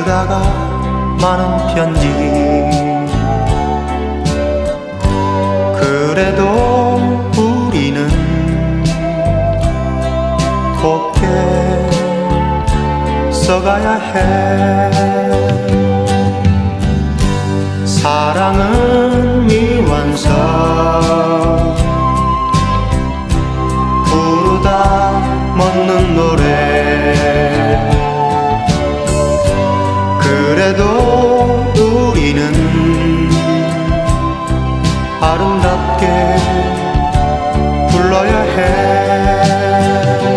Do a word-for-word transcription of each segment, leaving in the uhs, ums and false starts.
그러다가 많은 편지 그래도 우리는 곱게 써가야 해. 사랑은 미완성 부르다 멎는 노래 그래도 우리는 아름답게 불러야 해.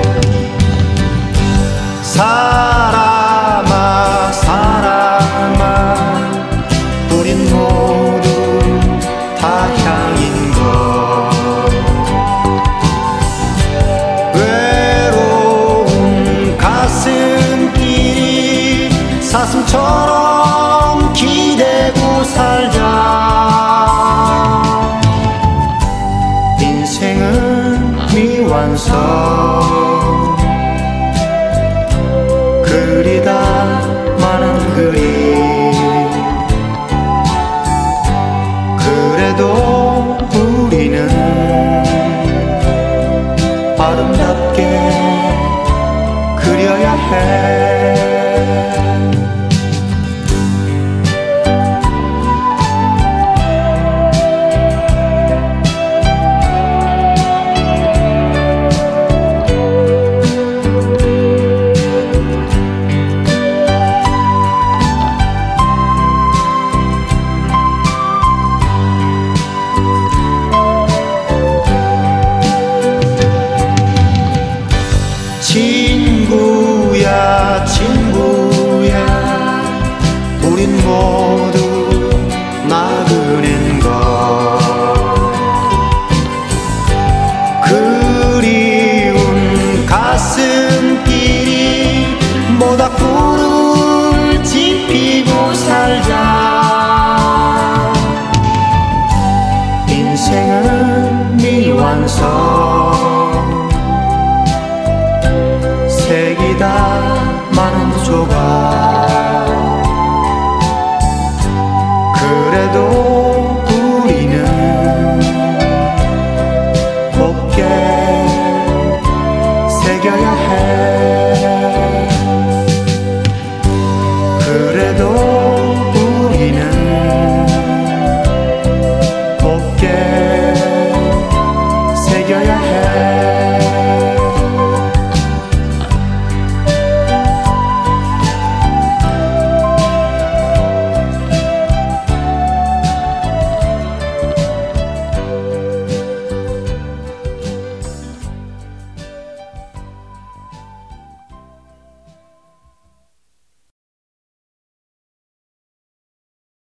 사람아 사람아 우린 모두 다 향인 것 외로운 가슴길이 사슴처럼 기대고 살자. 인생은 미완성 그리다 많은 그림 그래도 우리는 아름답게 그려야 해. 친구야 친구야 우린 모두 나그넨 것 그리운 가슴길이 모닥불을 지피고 살자. 인생은 미완성 색이다 많은 조각 그래도 우리는 곱게 새겨야 해.